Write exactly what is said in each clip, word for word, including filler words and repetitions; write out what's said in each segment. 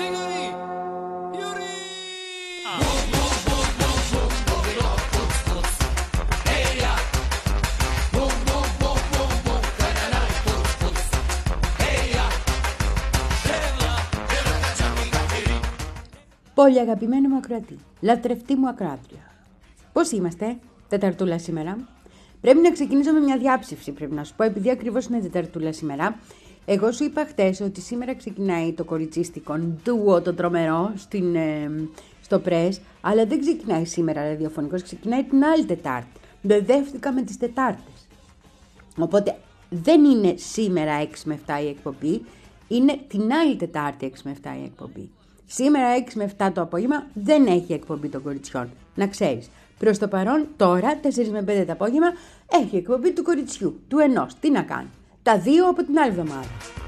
Πολύ αγαπημένο μου ακροατή, λατρευτή μου ακροάτρια. Πώς είμαστε, Τεταρτούλα σήμερα? Πρέπει να ξεκινήσω με μια διάψευση, πρέπει να σου πω, επειδή ακριβώς είναι Τεταρτούλα σήμερα. Εγώ σου είπα χτες ότι σήμερα ξεκινάει το κοριτσίστικο ντουο, το τρομερό, στην, ε, στο Press, αλλά δεν ξεκινάει σήμερα ραδιοφωνικός, ξεκινάει την άλλη Τετάρτη. Μπερδεύτηκα με τις Τετάρτες. Οπότε δεν είναι σήμερα έξι με επτά η εκπομπή, είναι την άλλη Τετάρτη έξι με επτά η εκπομπή. Σήμερα έξι με επτά το απόγευμα δεν έχει εκπομπή των κοριτσιών. Να ξέρεις. Προς το παρόν, τώρα, τέσσερα με πέντε το απόγευμα, έχει εκπομπή του κοριτσιού, του ενός. Τι να κάνει. Τα δύο από την άλλη εβδομάδα.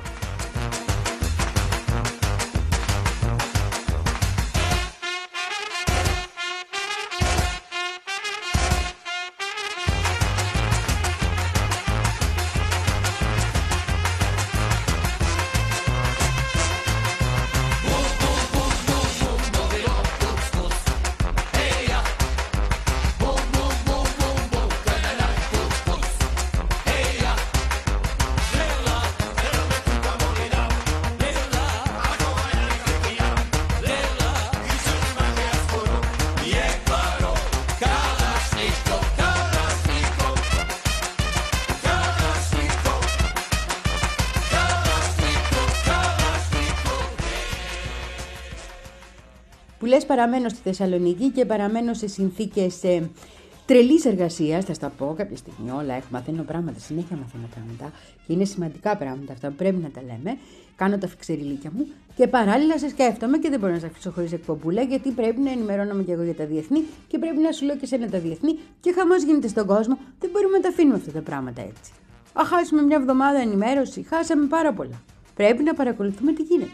Που λες παραμένω στη Θεσσαλονίκη και παραμένω σε συνθήκες ε, τρελής εργασίας, θα στα πω κάποια στιγμή όλα, έχω, μαθαίνω πράγματα, συνέχεια μαθαίνω πράγματα και είναι σημαντικά πράγματα αυτά που πρέπει να τα λέμε, κάνω τα φιξεριλίκια μου και παράλληλα σε σκέφτομαι και δεν μπορώ να σε αφήσω χωρίς εκπομπούλα γιατί πρέπει να ενημερώνομαι και εγώ για τα διεθνή και πρέπει να σου λέω και σένα τα διεθνή και χαμός γίνεται στον κόσμο, δεν μπορούμε να τα αφήνουμε αυτά τα πράγματα έτσι. Α, χάσουμε μια εβδομάδα ενημέρωση, χάσαμε πάρα πολλά. Πρέπει να παρακολουθούμε τι γίνεται.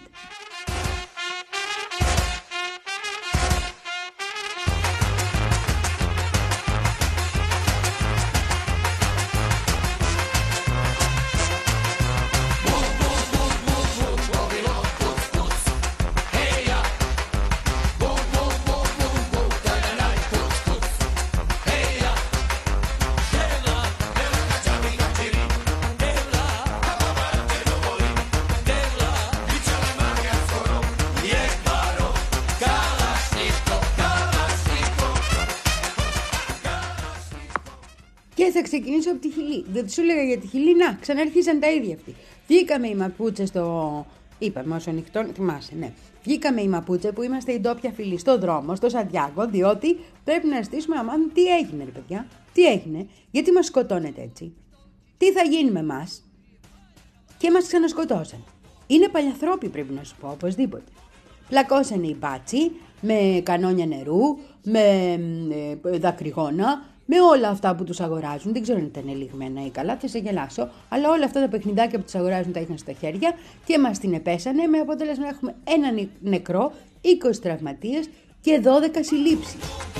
Και θα ξεκινήσω από τη Χιλή. Δεν σου έλεγα για τη Χιλή, να, ξαναρχίσαν τα ίδια αυτοί. Βγήκαμε οι Μαπούτσε στο. Είπαμε όσο ανοιχτό, θυμάσαι, ναι. Βγήκαμε οι Μαπούτσε που είμαστε οι ντόπια φίλοι στο δρόμο, στο Σαντιάγκο, διότι πρέπει να ζητήσουμε να μάθουμε τι έγινε, ρε παιδιά. Τι έγινε, γιατί μας σκοτώνετε έτσι. Τι θα γίνει με εμάς. Και μας ξανασκοτώσαν. Είναι παλιαθρόποι, πρέπει να σου πω, οπωσδήποτε. Πλακώσανε οι μπάτσι με κανόνια νερού, με ε, δακρυγόνα. Με όλα αυτά που τους αγοράζουν, δεν ξέρω αν ήταν ελιγμένα ή καλά, θα σε γελάσω, αλλά όλα αυτά τα παιχνιδάκια που τους αγοράζουν τα είχαν στα χέρια και μας την επέσανε με αποτέλεσμα να έχουμε έναν νεκρό, είκοσι τραυματίες και δώδεκα συλλήψεις.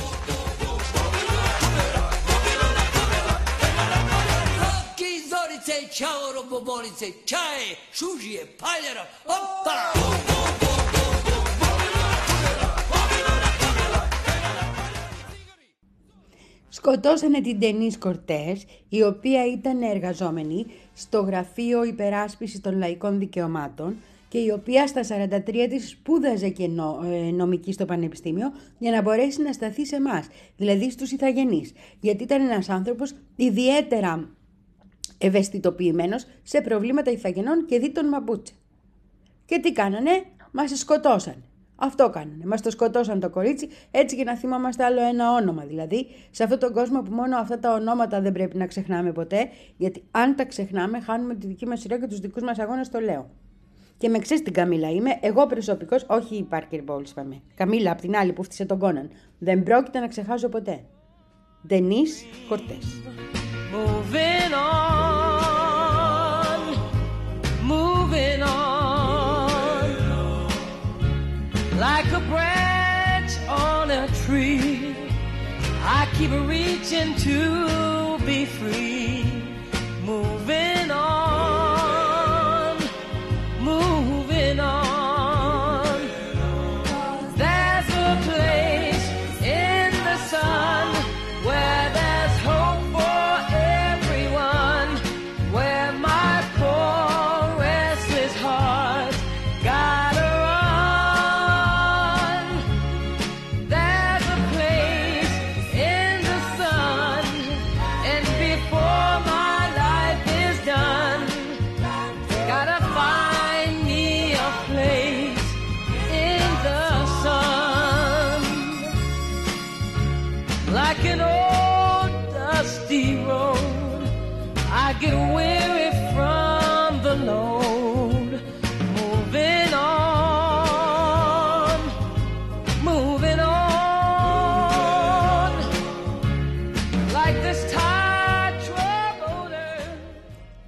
Σκοτώσανε την Ντενίς Κορτές, η οποία ήταν εργαζόμενη στο Γραφείο Υπεράσπισης των Λαϊκών Δικαιωμάτων και η οποία στα σαράντα τρία της σπούδαζε και νομική στο Πανεπιστήμιο για να μπορέσει να σταθεί σε εμάς, δηλαδή στους ηθαγενείς, γιατί ήταν ένας άνθρωπος ιδιαίτερα ευαισθητοποιημένος σε προβλήματα ηθαγενών και δι' τον Μαπούτσε. Και τι κάνανε, μας σκοτώσανε. Αυτό κάνανε. Μας το σκοτώσαν το κορίτσι, έτσι και να θυμάμαστε άλλο ένα όνομα. Δηλαδή, σε αυτόν τον κόσμο που μόνο αυτά τα ονόματα δεν πρέπει να ξεχνάμε ποτέ, γιατί αν τα ξεχνάμε, χάνουμε τη δική μας σειρά και τους δικούς μας αγώνες, το λέω. Και με ξέρεις την Καμίλα είμαι, εγώ προσωπικώς, όχι η Πάρκερ Μπόλς είπαμε. Καμίλα, απ' την άλλη που φτύσε τον Κόναν. Δεν πρόκειται να ξεχάσω ποτέ. Ντενίς Κορτές. Moving on, moving on. Like a branch on a tree, I keep reaching to be free. Moving on, moving on.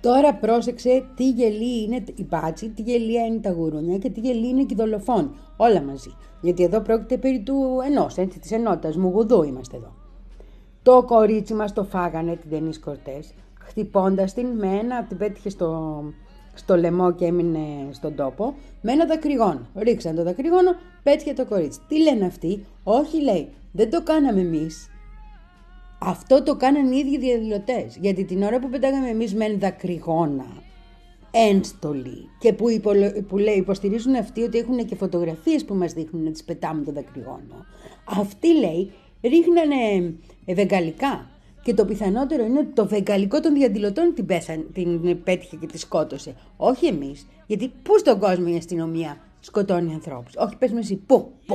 Τώρα πρόσεξε τι γελή είναι η μπάτσι, τι γελία είναι τα γουρούνια και τι γελή είναι και οι δολοφόνοι. Όλα μαζί. Γιατί εδώ πρόκειται περί του ενός, έτσι, της ενότητας. Μουγουδού είμαστε εδώ. Το κορίτσι μας το φάγανε την Ντενίς Κορτές, χτυπώντας την με ένα, την πέτυχε στο, στο λαιμό και έμεινε στον τόπο, με ένα δακρυγόνο. Ρίξαν το δακρυγόνο, πέτυχε το κορίτσι. Τι λένε αυτοί? Όχι, λέει, δεν το κάναμε εμείς. Αυτό το κάνανε οι ίδιοι διαδηλωτές. Γιατί την ώρα που πετάγαμε εμείς με δακρυγόνα, ένστολοι, και που, υπολο... που λέει, υποστηρίζουν αυτοί ότι έχουν και φωτογραφίες που μας δείχνουν να τις πετάμε το δακρυγόνο, αυτοί, λέει, ρίχνανε βεγγαλικά. Και το πιθανότερο είναι ότι το βεγγαλικό των διαδηλωτών την, πέθανε, την πέτυχε και τη σκότωσε. Όχι εμείς. Γιατί πού στον κόσμο η αστυνομία σκοτώνει ανθρώπους? Όχι, πες με εσύ, πού, πού.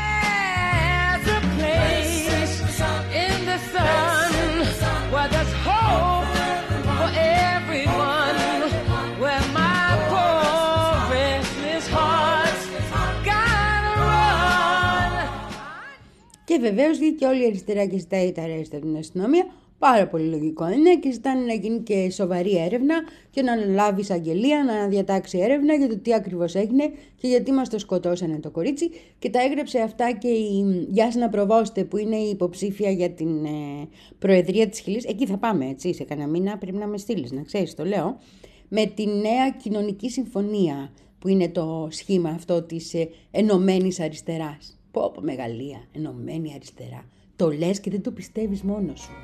Και βεβαίως βγήκε όλη η αριστερά και ζητάει τα αρέστα από την αστυνομία. Πάρα πολύ λογικό είναι, και ζητάνε να γίνει και σοβαρή έρευνα και να αναλάβει εισαγγελία, να διατάξει έρευνα για το τι ακριβώς έγινε και γιατί μας το σκοτώσανε το κορίτσι. Και τα έγραψε αυτά και η Γιάσνα Προβόστε, που είναι η υποψήφια για την ε, Προεδρία της Χιλής. Εκεί θα πάμε, έτσι, σε κανένα μήνα πρέπει να με στείλεις, να ξέρεις, το λέω. Με τη νέα κοινωνική συμφωνία, που είναι το σχήμα αυτό της ε, ενωμένης αριστεράς. Πω πω, μεγαλεία, ενωμένη αριστερά. Το λες και δεν το πιστεύεις μόνος σου.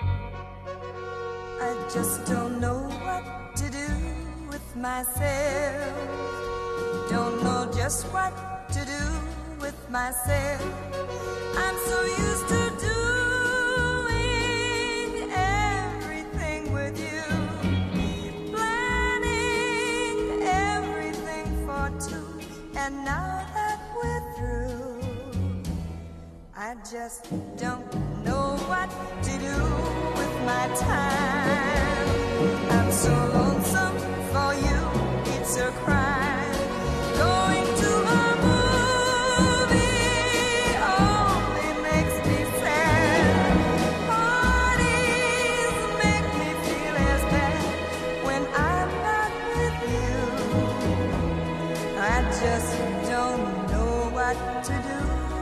I just don't know what to do with myself. Don't know just what to do with myself. I'm so used to doing everything with you, planning everything for two, and now that we're through, I just don't know what to do with my time. I'm so lonesome for you, it's a crime. Going to a movie only makes me sad. Parties make me feel as bad when I'm not with you. I just don't know what to do.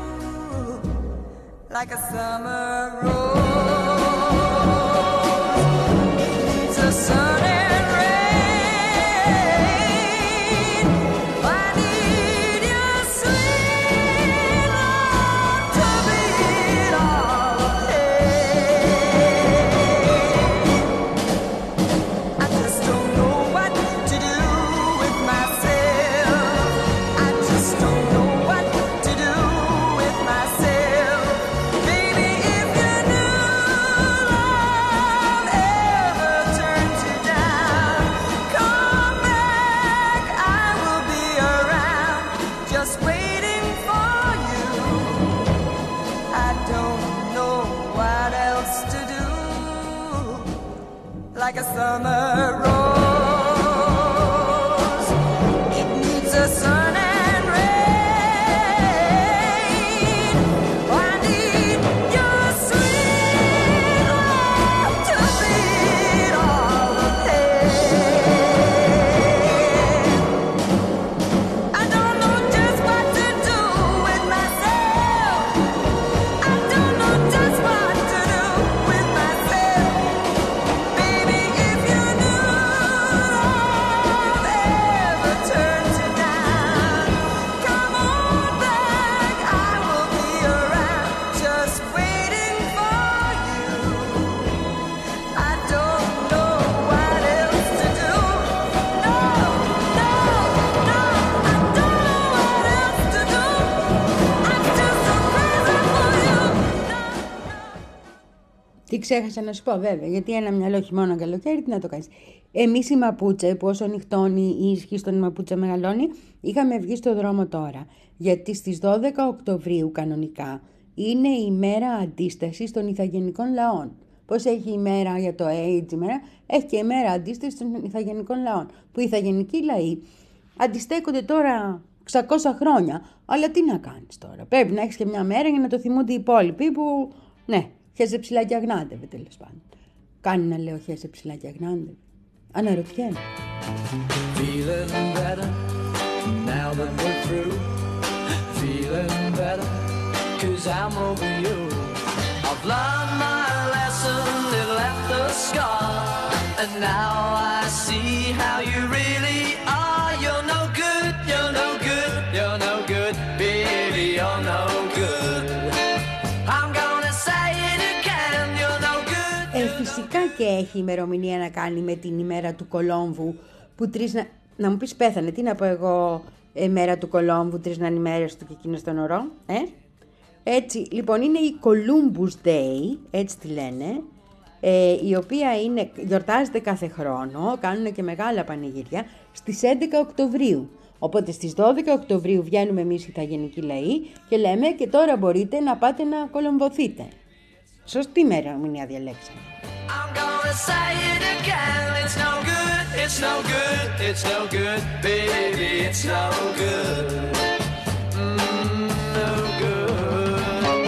Like a summer rose, it needs a sun and rain. I need your sweet love to beat all the pain. I just don't know what to do with myself. I just don't know what to do with myself. Like a summer rose, it needs a sun and rain. I need your sweet love to beat all the pain. I don't know just what to do with myself. I don't know just what to do with myself. Τι ξέχασα να σου πω, βέβαια, γιατί ένα μυαλό χειμώνα καλοκαίρι, τι να το κάνεις. Εμείς οι Μαπούτσε, που όσο νυχτώνει η ισχύ στον Μαπούτσε μεγαλώνει, είχαμε βγει στο δρόμο τώρα. Γιατί στις δώδεκα Οκτωβρίου κανονικά είναι η μέρα αντίστασης των ηθαγενικών λαών. Πώς έχει η μέρα για το AIDS, η μέρα, έχει και η μέρα αντίστασης των ηθαγενικών λαών. Που οι ηθαγενικοί λαοί αντιστέκονται τώρα εξακόσια χρόνια. Αλλά τι να κάνεις τώρα. Πρέπει να έχεις και μια μέρα για να το θυμούνται οι υπόλοιποι που, ναι, χέσε ψηλά και αγνάντευε, τέλος πάντων. Κάνει να λέω χέσε ψηλά και αγνάντευε. Αναρωτιέμαι. Feeling better now that we're through. Feeling better cause I'm over you. I've learned my lesson, it left a scar. And now I see how you really are. You're no good, you're no good, you're no good. Baby, you're no good. I'm gonna say it again, you're no good. Ε, φυσικά και έχει ημερομηνία να κάνει με την ημέρα του Κολόμβου που τρεις να... Να μου πεις πέθανε, τι να πω εγώ, ε, μέρα του Κολόμβου, τρεις να είναι ημέρες του και εκείνο στον ωρό, ε? Έτσι, λοιπόν, είναι η Columbus Day, έτσι τη λένε, ε, η οποία είναι, γιορτάζεται κάθε χρόνο, κάνουν και μεγάλα πανηγύρια, στις έντεκα Οκτωβρίου. Οπότε στις δώδεκα Οκτωβρίου βγαίνουμε εμείς οι Ιθαγενικοί λαοί και λέμε και τώρα μπορείτε να πάτε να κολομβωθείτε. Σωστή ημερομηνία διαλέξαμε. I'm gonna say it again, it's no good, it's no good, it's no good, baby, it's no good, mm, no good.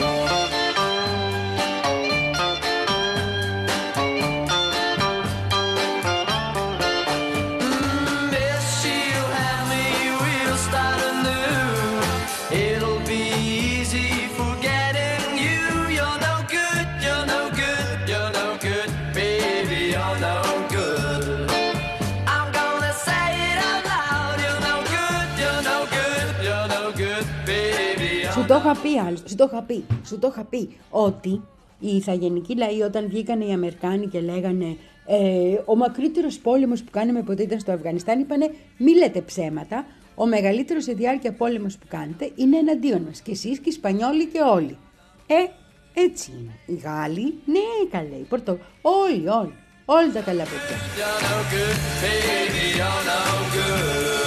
Mm, if she'll have me, we'll start anew, it'll be easy forgetting you, you're no good, you're no good, you're no good. Baby, you're no good. I'm gonna say it out loud. You're no good, you're no good, you're no good. Baby, you're Σου το είχα πει, άλλωστε, σου το είχα πει, σου το είχα πει ότι οι Ιθαγενικοί λαοί όταν βγήκαν οι Αμερικάνοι και λέγανε ε, ο μακρύτερος πόλεμος που κάναμε ποτέ ήταν στο Αφγανιστάν, είπανε μη λέτε ψέματα, ο μεγαλύτερος σε διάρκεια πόλεμος που κάνετε είναι εναντίον μας και εσείς και οι Ισπανιόλοι και όλοι. Ε, έτσι είναι. Οι Γάλλοι, ναι καλέ, οι Πορτο... όλοι, όλοι, όλοι τα καλά παιδιά. no good, baby, you're no good.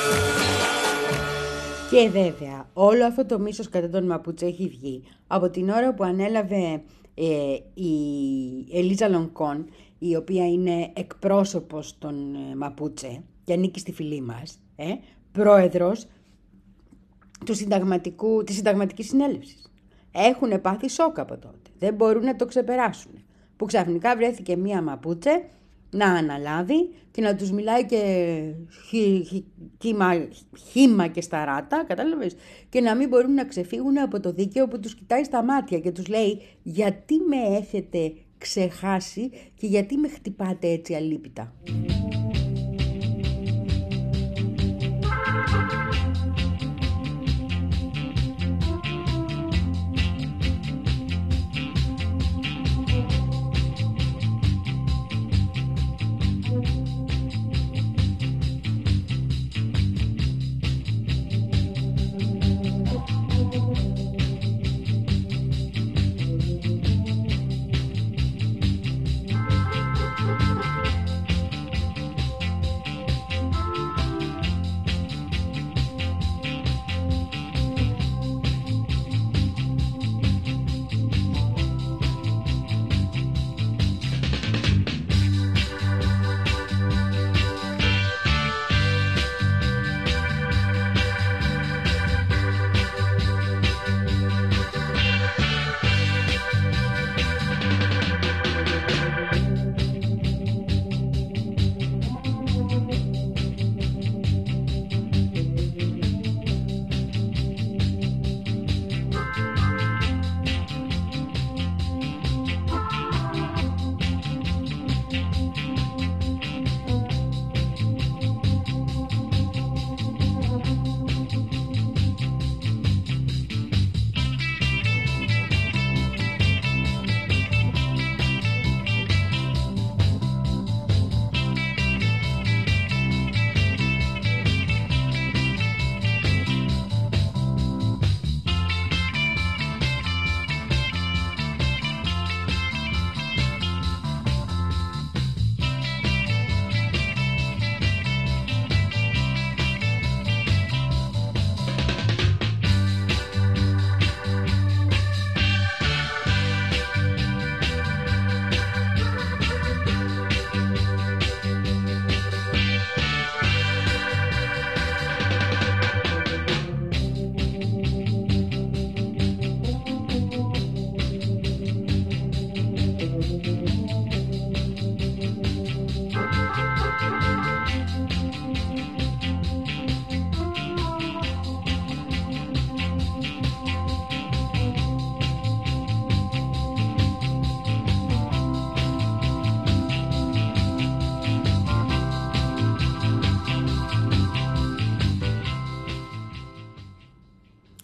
Και βέβαια, όλο αυτό το μίσος κατά τον Μαπούτσε έχει βγει από την ώρα που ανέλαβε ε, η Ελίζα Λονκόν, η οποία είναι εκπρόσωπος των ε, Μαπούτσε και ανήκει στη φυλή μας, ε, πρόεδρος του συνταγματικού, της συνταγματικής συνέλευσης. Έχουν πάθει σοκ από τότε. Δεν μπορούν να το ξεπεράσουν. Που ξαφνικά βρέθηκε μία Μαπούτσε να αναλάβει και να τους μιλάει και χι, χι, χύμα, χύμα και σταράτα, κατάλαβες, και να μην μπορούν να ξεφύγουν από το δίκαιο που τους κοιτάει στα μάτια και τους λέει γιατί με έχετε ξεχάσει και γιατί με χτυπάτε έτσι αλίπητα.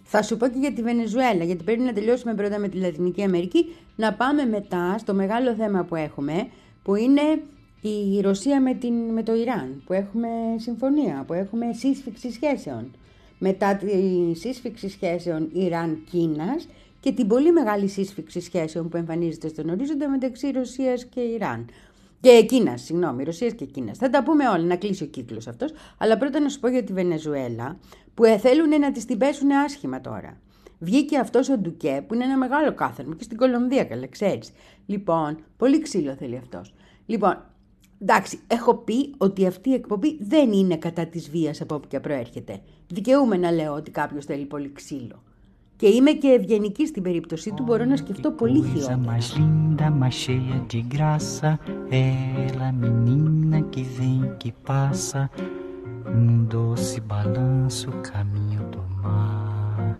Θα σου πω και για τη Βενεζουέλα, γιατί πρέπει να τελειώσουμε πρώτα με τη Λατινική Αμερική, να πάμε μετά στο μεγάλο θέμα που έχουμε, που είναι η Ρωσία με, την, με το Ιράν, που έχουμε συμφωνία, που έχουμε σύσφυξη σχέσεων. Μετά τη σύσφυξη σχέσεων Ιράν-Κίνας και την πολύ μεγάλη σύσφυξη σχέσεων που εμφανίζεται στον ορίζοντα μεταξύ Ρωσίας και Ιράν. Και Κίνας, συγγνώμη, Ρωσίας και Κίνας. Θα τα πούμε όλα, να κλείσει ο κύκλος αυτός. Αλλά πρώτα να σου πω για τη Βενεζουέλα, που θέλουν να της την πέσουν άσχημα τώρα. Βγήκε αυτός ο Ντουκέ, που είναι ένα μεγάλο κάθαρμα, και στην Κολομβία, καλά, ξέρεις. Λοιπόν, πολύ ξύλο θέλει αυτός. Λοιπόν, εντάξει, έχω πει ότι αυτή η εκπομπή δεν είναι κατά της βίας από όπου και προέρχεται. Δικαιούμαι να λέω ότι κάποιος θέλει πολύ ξύλο. Και είμαι και ευγενική στην περίπτωσή του, μπορώ να σκεφτώ πολύ χειρότερα. Mais linda, mais cheia de graça, ela menina que vem que passa, num doce balanço caminho do mar.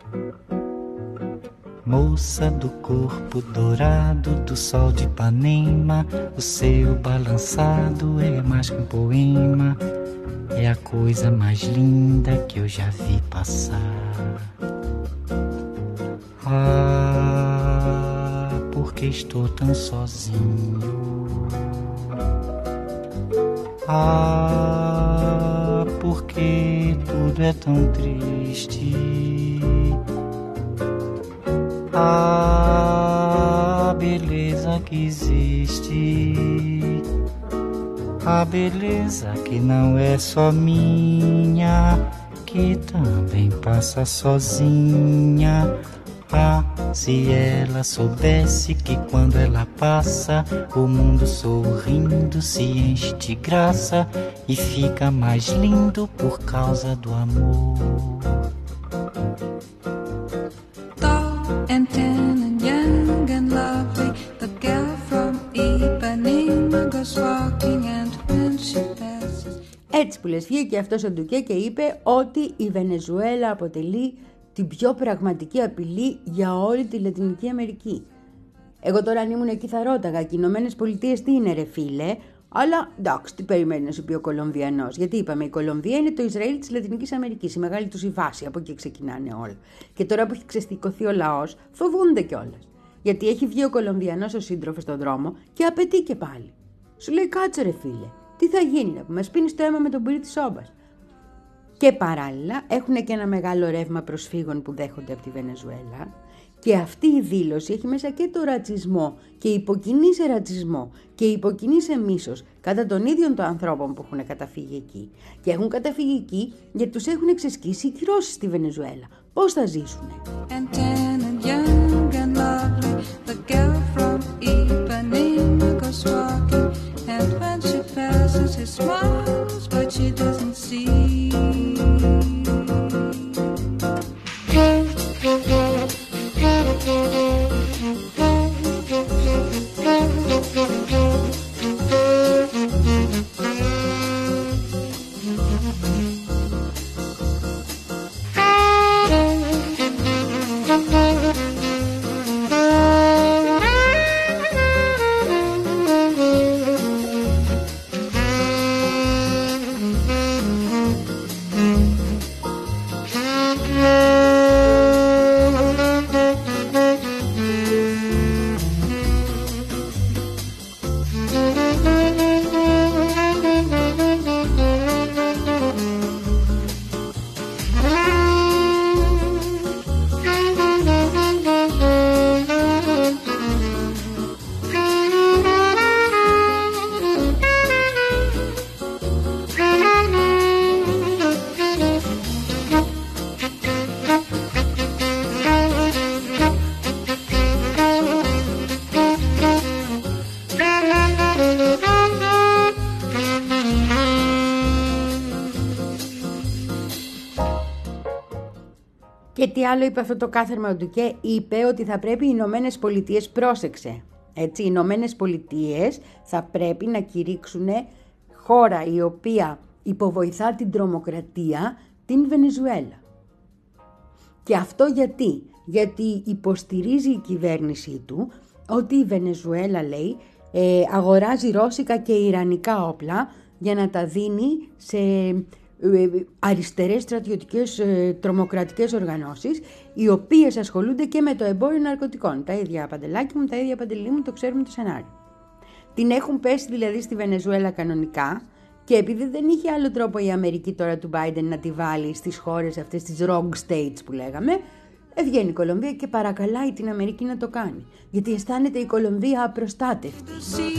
Moça do corpo dourado do sol de Ipanema, o seu balançado é mais que um poema, é a coisa mais linda que eu já vi passar. Ah, porque estou tão sozinho. Ah, porque tudo é tão triste. Ah, beleza que existe. A beleza que não é só minha, que também passa sozinha. Ah, se ela soubesse que quando ela passa, o mundo sorrindo se enche de graça e fica mais lindo por causa do amor. Tall and tan and young and lovely, the girl from Ipanema goes walking, and when she passes. Έτσι που λες, βγήκε αυτός ο Ντουκέ και είπε ότι η Βενεζουέλα αποτελεί την πιο πραγματική απειλή για όλη τη Λατινική Αμερική. Εγώ τώρα αν ήμουν εκεί θα ρώταγα, και οι Ηνωμένες Πολιτείες τι είναι ρε φίλε, αλλά εντάξει, τι περιμένει να σου πει ο Κολομβιανός, γιατί είπαμε η Κολομβία είναι το Ισραήλ της Λατινικής Αμερικής, η μεγάλη τους η βάση, από εκεί ξεκινάνε όλα. Και τώρα που έχει ξεστικωθεί ο λαός, φοβούνται κιόλας. Γιατί έχει βγει ο Κολομβιανός ο σύντροφος στον δρόμο και απαιτεί και πάλι. Σου λέει κάτσε ρε φίλε, τι θα γίνει, που μας πίνεις το αίμα με τον πυρί της όμπας. Και παράλληλα έχουν και ένα μεγάλο ρεύμα προσφύγων που δέχονται από τη Βενεζουέλα, και αυτή η δήλωση έχει μέσα και το ρατσισμό και υποκινεί σε ρατσισμό και υποκινεί σε μίσος κατά των ίδιων των ανθρώπων που έχουν καταφύγει εκεί. Και έχουν καταφύγει εκεί γιατί τους έχουν εξασκήσει οι κυρώσεις στη Βενεζουέλα. Πώς θα ζήσουνε? Και τι άλλο είπε αυτό το κάθαρμα του Ντουκέ? Είπε ότι θα πρέπει οι Ηνωμένες Πολιτείες, πρόσεξε, έτσι, οι Ηνωμένες Πολιτείες θα πρέπει να κηρύξουν χώρα η οποία υποβοηθά την τρομοκρατία, την Βενεζουέλα. Και αυτό γιατί? Γιατί υποστηρίζει η κυβέρνησή του ότι η Βενεζουέλα, λέει, ε, αγοράζει ρώσικα και ιρανικά όπλα για να τα δίνει σε αριστερές στρατιωτικές τρομοκρατικές οργανώσεις, οι οποίες ασχολούνται και με το εμπόριο ναρκωτικών. Τα ίδια Παντελάκη μου, τα ίδια Παντελή μου, το ξέρουμε το σενάριο. Την έχουν πέσει δηλαδή στη Βενεζουέλα κανονικά, και επειδή δεν είχε άλλο τρόπο η Αμερική τώρα του Biden να τη βάλει στις χώρες αυτές, τις wrong states που λέγαμε, βγαίνει η Κολομβία και παρακαλάει την Αμερική να το κάνει. Γιατί αισθάνεται η Κολομβία απροστάτευτη.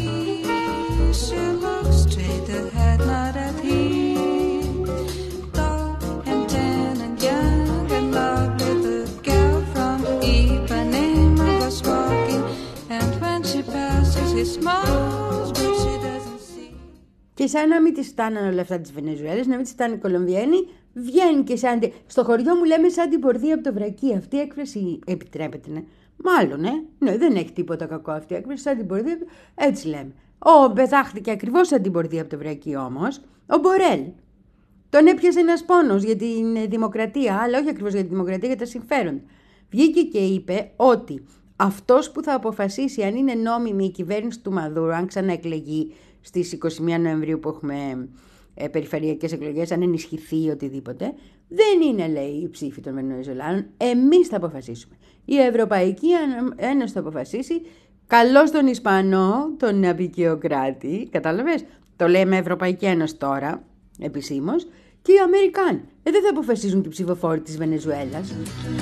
Και σαν να μην τη στάναν όλα αυτά τις Βενεζουέλες, να μην τη στάνει οι Κολομβιένοι, βγαίνει και σαν. Στο χωριό μου λέμε σαν την πορδία από το βρακί. Αυτή η έκφραση επιτρέπεται, ναι. Μάλλον, ε. Ναι, δεν έχει τίποτα κακό αυτή η έκφραση. Σαν την πορδία. Έτσι λέμε. Ω, πετάχτηκε ακριβώς σαν την πορδία από το βρακί όμως. Ο Μπορέλ. Τον έπιασε ένας πόνος για την δημοκρατία, αλλά όχι ακριβώς για τη δημοκρατία, για τα συμφέροντα. Βγήκε και είπε ότι αυτός που θα αποφασίσει αν είναι νόμιμη η κυβέρνηση του Μαδούρου, αν ξαναεκλεγεί στις είκοσι μία Νοεμβρίου που έχουμε ε, περιφερειακές εκλογές, αν ενισχυθεί οτιδήποτε, δεν είναι, λέει, η ψήφη των Βενεζουελάνων. Εμείς θα αποφασίσουμε. Η Ευρωπαϊκή Ένωση θα αποφασίσει. Καλώς τον Ισπανό, τον απεικιοκράτη, κατάλαβες, το λέμε Ευρωπαϊκή Ένωση τώρα, επισήμως, και οι Αμερικάνοι. Ε, δεν θα αποφασίζουν και οι ψηφοφόροι της Βενεζουέλας.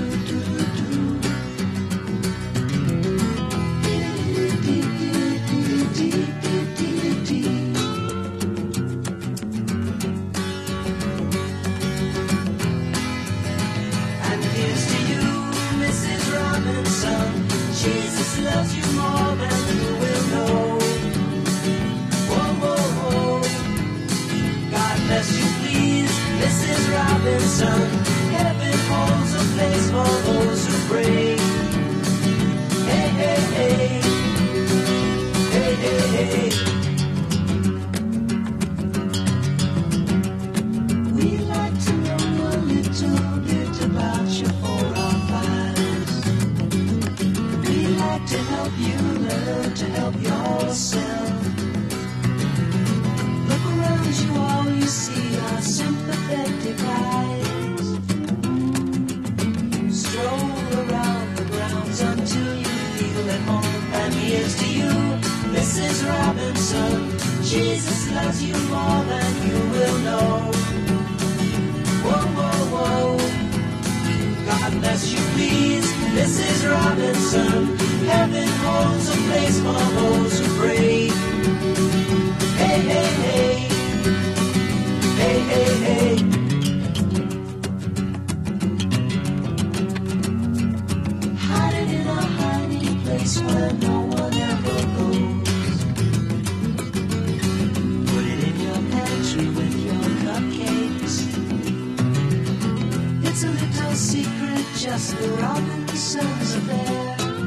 Loves you more than you will know. Whoa, whoa, whoa. God bless you, please, Missus Robinson. Heaven holds a place for those who pray. Hey, hey, hey. Hey, hey, hey. We'd like to know a little bit about you for our lives. To help you learn to help yourself. Look around you, all you see are sympathetic eyes. Stroll around the grounds until you feel at home. And here's to you, Missus Robinson. Jesus loves you more than you will know. Whoa, whoa, whoa. God bless you, please, Missus Robinson. Heaven holds a place for those who pray. Hey, hey, hey. Hey, hey, hey. Hide it in a hiding place where no one ever goes. Put it in your pantry with your cupcakes. It's a little secret, just the Robinsons affair.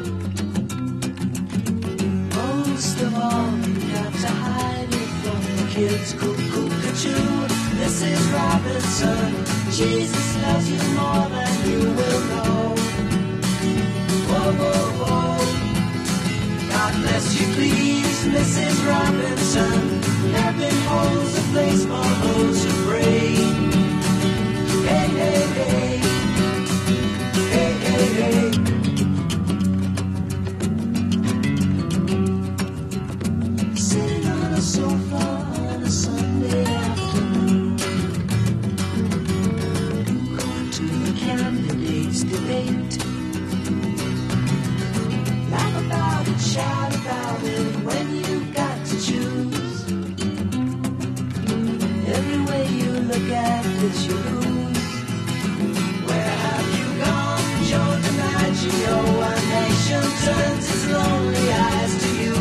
Most of all, you got to hide it from the kids. Cuckoo, cuckoo, Missus Robinson. Jesus loves you more than you will know. Whoa, whoa, whoa. God bless you, please, Missus Robinson. Heaven holds a place for those who pray. Hey, hey, hey. Hey, hey, hey. Sofa on a Sunday afternoon, going to the candidates' debate. Laugh about it, shout about it when you've got to choose. Every way you look at it, you lose. Where have you gone, Joe DiMaggio? A nation turns its lonely eyes to you.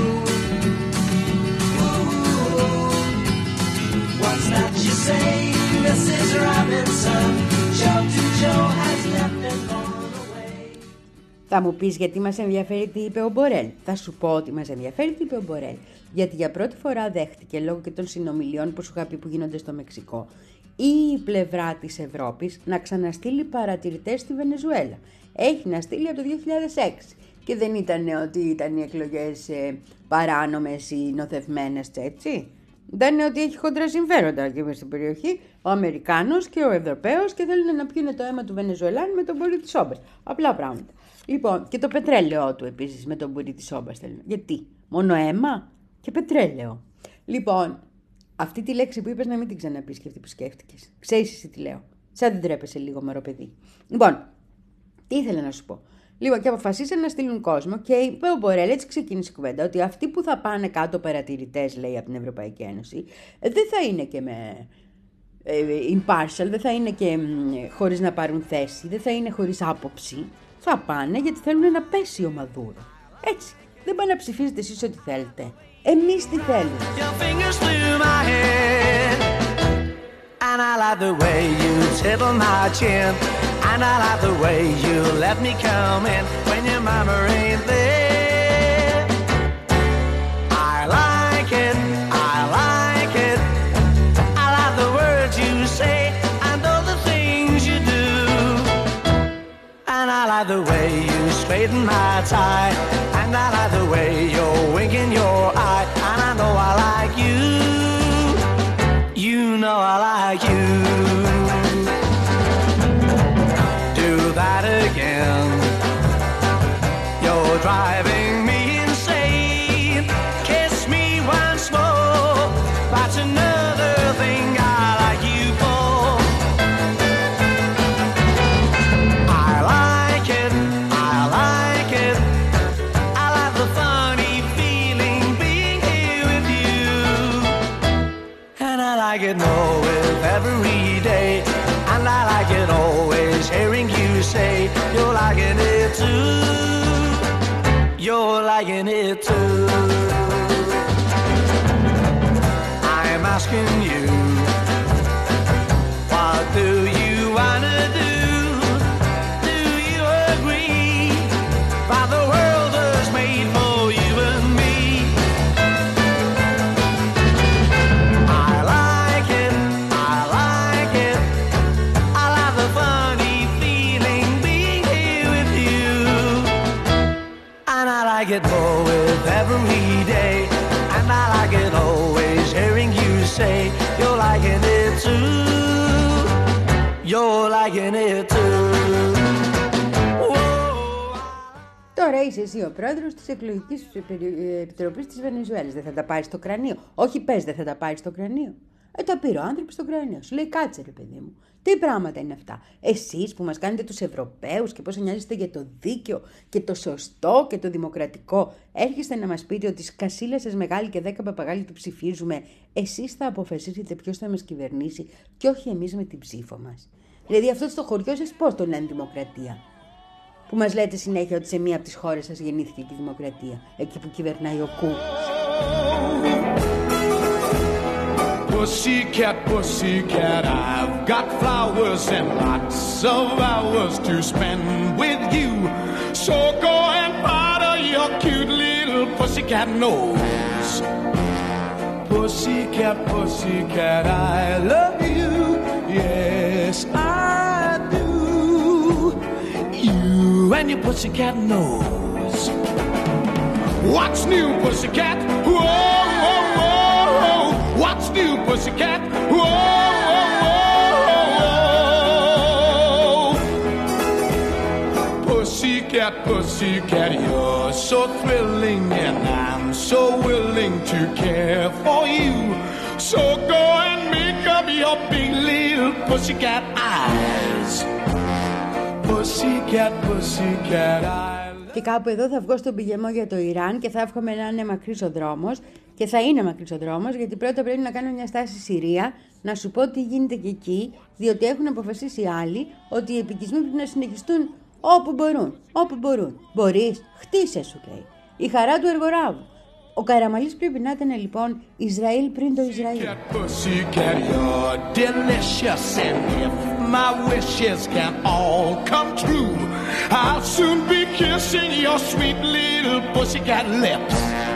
What's that you say, Missus Robinson? Joe to Joe has left and gone away. Θα μου πεις γιατί μας ενδιαφέρει τι είπε ο Μπορέλ. Θα σου πω ότι μας ενδιαφέρει τι είπε ο Μπορέλ. Γιατί για πρώτη φορά δέχτηκε, λόγω και των συνομιλιών που σου είχα πει που γίνονται στο Μεξικό, η πλευρά της Ευρώπης να ξαναστείλει παρατηρητές στη Βενεζουέλα. Έχει να στείλει από το δύο χιλιάδες έξι. Και δεν ήταν ότι ήταν οι εκλογές ε, παράνομες ή νοθευμένες, έτσι. Δεν είναι ότι έχει χοντρά συμφέροντα και στην περιοχή ο Αμερικάνος και ο Ευρωπαίος και θέλουν να πιούνε το αίμα του Βενεζουελάνου με τον μπουρί της όμπας. Απλά πράγματα. Λοιπόν, και το πετρέλαιό του επίσης με τον μπουρί της όμπας θέλουν. Γιατί, μόνο αίμα και πετρέλαιο. Λοιπόν, αυτή τη λέξη που είπες να μην την ξαναπείς και αυτή που σκέφτηκες. Ξέρεις εσύ τι λέω. Σαν δεν τρέπεσαι λίγο, μωρό παιδί. Λοιπόν, τι ήθελα να σου πω. Λοιπόν, και αποφασίσαν να στείλουν κόσμο και είπε ο Μπορέλ, έτσι ξεκίνησε η κουβέντα, ότι αυτοί που θα πάνε κάτω παρατηρητές, λέει, από την Ευρωπαϊκή Ένωση, δεν θα είναι και με ε, impartial, δεν θα είναι και ε, χωρίς να πάρουν θέση, δεν θα είναι χωρίς άποψη. Θα πάνε γιατί θέλουν να πέσει ο Μαδούρο. Έτσι. Δεν πάνε να ψηφίζετε εσείς ό,τι θέλετε. Εμείς τι θέλουμε. And I like the way you tickle my chin. And I like the way you let me come in when your mama ain't there. I like it, I like it. I like the words you say and all the things you do. And I like the way you straighten my tie. And I like the way you're winking your eye. And I know I like you. You know I like you. Do that again. You're driving me insane. Kiss me once more. That's another thing I like you for. I like it, I like it. I like the funny feeling being here with you. And I like it more with every day. And I like it always hearing you say you're liking it too. You're liking it too. I'm asking you, what do you wanna do? Do you agree that the world was made for you and me? I like it, I like it. I like the funny feeling being here with you. And I like it more with every day. And I like it always hearing you say you're liking it too. You're liking it too. Τώρα είσαι εσύ ο πρόεδρος της εκλογικής επιτροπής της Βενεζουέλας. Δεν θα τα πάρεις στο κρανίο. Όχι, πες, δεν θα τα πάρεις στο κρανίο. Ε, το πήρε ο άνθρωπος στο κρανίο. Σου λέει, κάτσε ρε παιδί μου. Τι πράγματα είναι αυτά. Εσείς που μας κάνετε τους Ευρωπαίους και πώς νοιάζεστε για το δίκαιο και το σωστό και το δημοκρατικό, έρχεστε να μας πείτε ότι σκασίλα σας μεγάλη και δέκα παπαγάλοι του ψηφίζουμε. Εσείς θα αποφασίσετε ποιος θα μας κυβερνήσει και όχι εμείς με την ψήφο μας. Δηλαδή αυτό στο χωριό σας πώς το λένε δημοκρατία? Που μας λέτε συνέχεια ότι σε μία από τις χώρες σας γεννήθηκε και η δημοκρατία, εκεί που κυβερνάει ο Κούκας. Pussycat, pussycat, I've got flowers and lots of hours to spend with you. So go and powder your cute little pussycat nose. Pussycat, pussycat, I love you. Yes, I do. You and your pussycat nose. What's new, pussycat? Whoa, whoa, whoa. What's new, pussycat? Whoa, whoa, whoa. Pussycat, pussycat, you're so thrilling and I'm so willing to care for you. So go and make up your big little pussycat eyes. Pussycat, pussycat, I... Και κάπου εδώ θα βγω στον πηγεμό για το Ιράν και θα εύχομαι να είναι μακρύς ο δρόμος. Και θα είναι μακρύς ο δρόμος, γιατί πρώτα πρέπει να κάνω μια στάση στη Συρία, να σου πω τι γίνεται και εκεί, διότι έχουν αποφασίσει οι άλλοι ότι οι επικισμοί πρέπει να συνεχιστούν όπου μπορούν. Όπου μπορούν. Μπορείς, χτίσε, σου λέει. Η χαρά του εργοράβου. Ο Καραμαλής πρέπει να ήταν λοιπόν Ισραήλ πριν το Ισραήλ. My wishes can all come true. I'll soon be kissing your sweet little pussycat lips.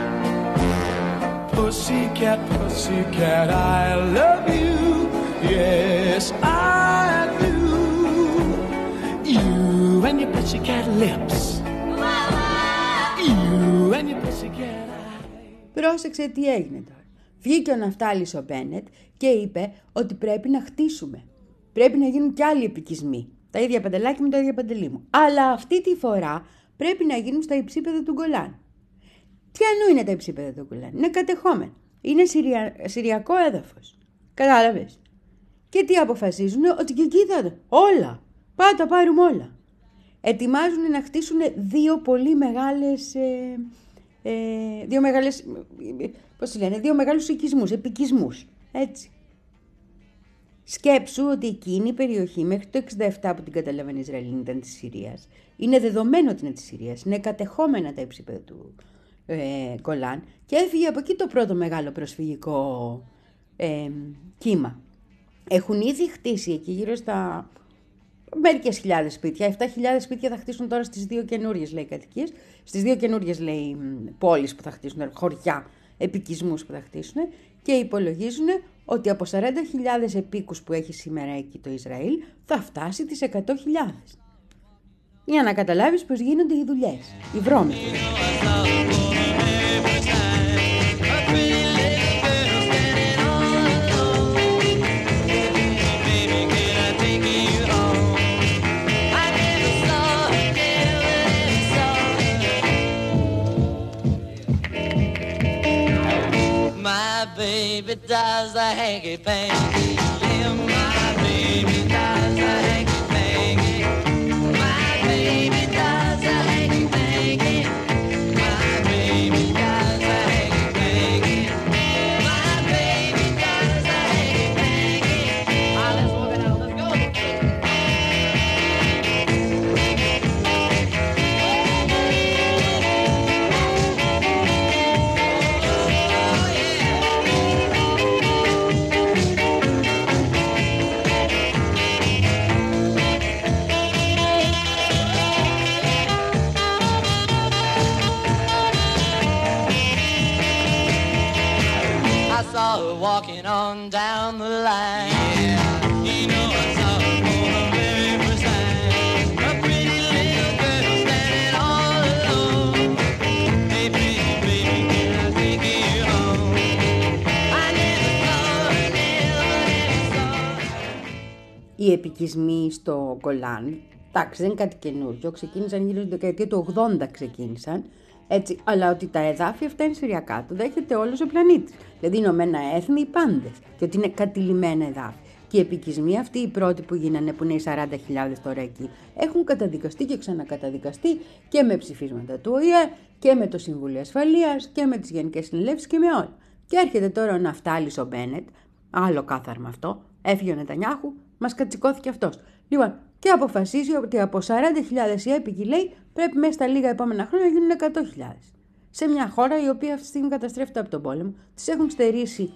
Pussycat, pussycat, I love you. Yes, I do. You and your pussycat lips. You and your pussycat eyes. Πρόσεξε τι έγινε τώρα. Βγήκε ο Ναφτάλης ο Μπένετ και είπε ότι πρέπει να χτίσουμε. Πρέπει να γίνουν κι άλλοι επικισμοί. Τα ίδια παντελάκια με τα ίδια παντελή μου. Αλλά αυτή τη φορά πρέπει να γίνουν στα υψίπεδα του Γκολάν. Τι ανού είναι τα υψίπεδα του Γκολάν? Είναι κατεχόμενα. Είναι συρια... συριακό έδαφος. Κατάλαβες? Και τι αποφασίζουν? Ότι και εκεί θα όλα. Πάμε τα πάρουμε όλα. Ετοιμάζουν να χτίσουν δύο πολύ μεγάλες... Ε, ε, δύο μεγάλες... Πώς λένε? Δύο μεγάλους οικισμούς, επικισμούς. Έτσι. Σκέψου ότι εκείνη η περιοχή μέχρι το εξήντα επτά που την καταλαβαίνει η Ισραηλινή ήταν της Συρίας. Είναι δεδομένο ότι είναι της Συρίας. Είναι κατεχόμενα τα υψίπεδα του ε, Γκολάν και έφυγε από εκεί το πρώτο μεγάλο προσφυγικό ε, κύμα. Έχουν ήδη χτίσει εκεί γύρω στα μερικές χιλιάδες σπίτια. επτά χιλιάδες σπίτια θα χτίσουν τώρα στις δύο καινούριες, λέει, κατοικίες. Στις δύο καινούριες, λέει, πόλεις που θα χτίσουν, χωριά, επικισμούς που θα χτίσουν και υπολογίζουν ότι από σαράντα χιλιάδες επίκους που έχει σήμερα εκεί το Ισραήλ θα φτάσει τις εκατό χιλιάδες. Για να καταλάβεις πώς γίνονται οι δουλειές, οι βρώμικες. Baby does the hanky panky, yeah, my baby does the hanky panky, my baby does the hanky panky, my baby does the hanky panky, my baby does the hanky panky. Ah, let's walk it out, let's go. Walking on down the line. Yeah, you know I saw her for the very first time. A pretty little girl standing all alone. Hey, baby, baby, can I take you home? I never saw her, never, never saw her. Οι επικισμοί στο Γκολάν, εντάξει, δεν είναι κάτι καινούργιο, ξεκίνησαν γύρω στη δεκαετία του ογδόντα ξεκίνησαν. Έτσι, αλλά ότι τα εδάφια αυτά είναι συριακά, το δέχεται όλος ο πλανήτης. Δηλαδή, Ηνωμένα Έθνη, οι πάντες. Και ότι είναι κατηλημένα εδάφια. Και οι επικισμοί αυτοί, οι πρώτοι που γίνανε, που είναι οι σαράντα χιλιάδες τώρα εκεί, έχουν καταδικαστεί και ξανακαταδικαστεί και με ψηφίσματα του Ο Η Ε και με το Συμβούλιο Ασφαλείας και με τις Γενικές Συνελεύσεις και με όλα. Και έρχεται τώρα ο Ναφτάλης ο Μπένετ, άλλο κάθαρμα αυτό, έφυγε ο Νετανιάχου, μας κατσικώθηκε αυτός. Λοιπόν, και αποφασίζει ότι από σαράντα χιλιάδες οι έπικοι, λέει, πρέπει μέσα στα λίγα επόμενα χρόνια να γίνουν εκατό χιλιάδες. Σε μια χώρα η οποία αυτή τη στιγμή καταστρέφεται από τον πόλεμο, τις έχουν στερήσει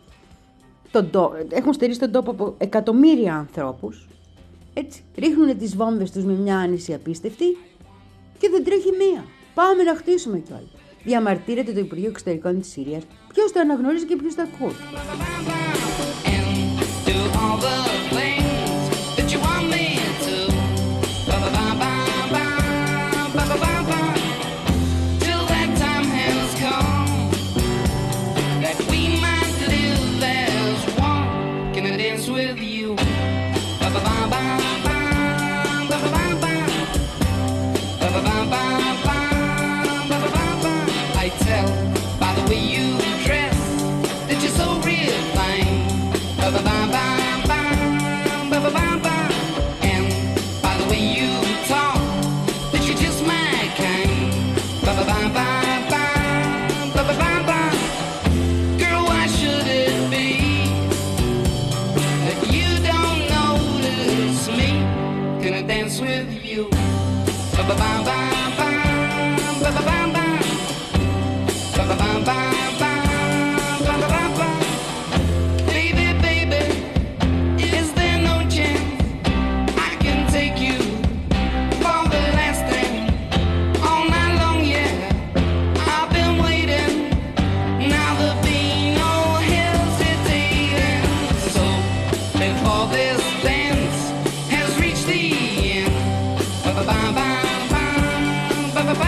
τον, τό... έχουν στερήσει τον τόπο από εκατομμύρια ανθρώπους. Έτσι, ρίχνουν τις βόμβες τους με μια άνηση απίστευτη και δεν τρέχει μία. Πάμε να χτίσουμε κιόλας. Διαμαρτύρεται το Υπουργείο Εξωτερικών της Συρίας. Ποιος το αναγνωρίζει και ποιος το ακούει.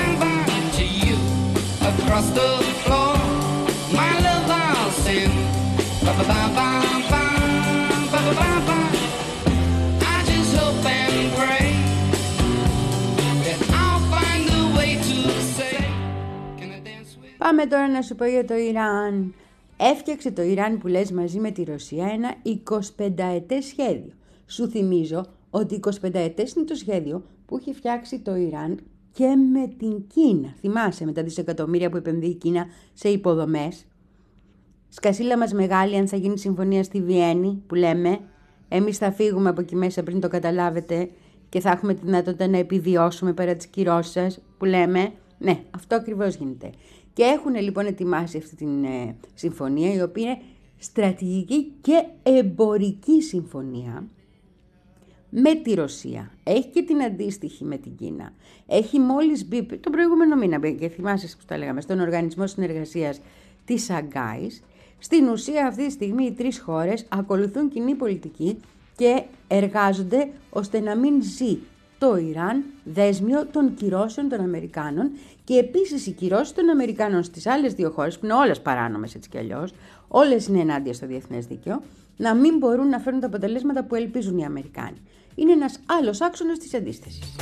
Across the floor, my love I'll send. I just hope and pray that I'll find a way to say, can I dance with? Πάμε τώρα να σου πω για το Ιράν. Έφτιαξε το Ιράν που λες μαζί με τη Ρωσία ένα εικοσιπενταετές σχέδιο. Σου θυμίζω ότι εικοσιπενταετές είναι το σχέδιο που έχει φτιάξει το Ιράν και με την Κίνα. Θυμάσαι με τα δισεκατομμύρια που επενδύει η Κίνα σε υποδομές. Σκασίλα μας μεγάλη αν θα γίνει συμφωνία στη Βιέννη που λέμε. Εμείς θα φύγουμε από εκεί μέσα πριν το καταλάβετε και θα έχουμε τη δυνατότητα να επιβιώσουμε πέρα της κυρώσης σας που λέμε. Ναι, αυτό ακριβώς γίνεται. Και έχουν λοιπόν ετοιμάσει αυτή την ε, συμφωνία η οποία είναι στρατηγική και εμπορική συμφωνία με τη Ρωσία. Έχει και την αντίστοιχη με την Κίνα. Έχει μόλις μπει τον προηγούμενο μήνα και θυμάσαι που τα λέγαμε στον Οργανισμό Συνεργασίας της Σαγκάης. Στην ουσία αυτή τη στιγμή οι τρεις χώρες ακολουθούν κοινή πολιτική και εργάζονται ώστε να μην ζει το Ιράν δέσμιο των κυρώσεων των Αμερικάνων και επίσης οι κυρώσεις των Αμερικάνων στις άλλες δύο χώρες που είναι όλες παράνομες έτσι κι αλλιώς, όλες είναι ενάντια στο διεθνές δίκαιο, να μην μπορούν να φέρουν τα αποτελέσματα που ελπίζουν οι Αμερικάνοι. Είναι ένας άλλος άξονας της αντίστασης.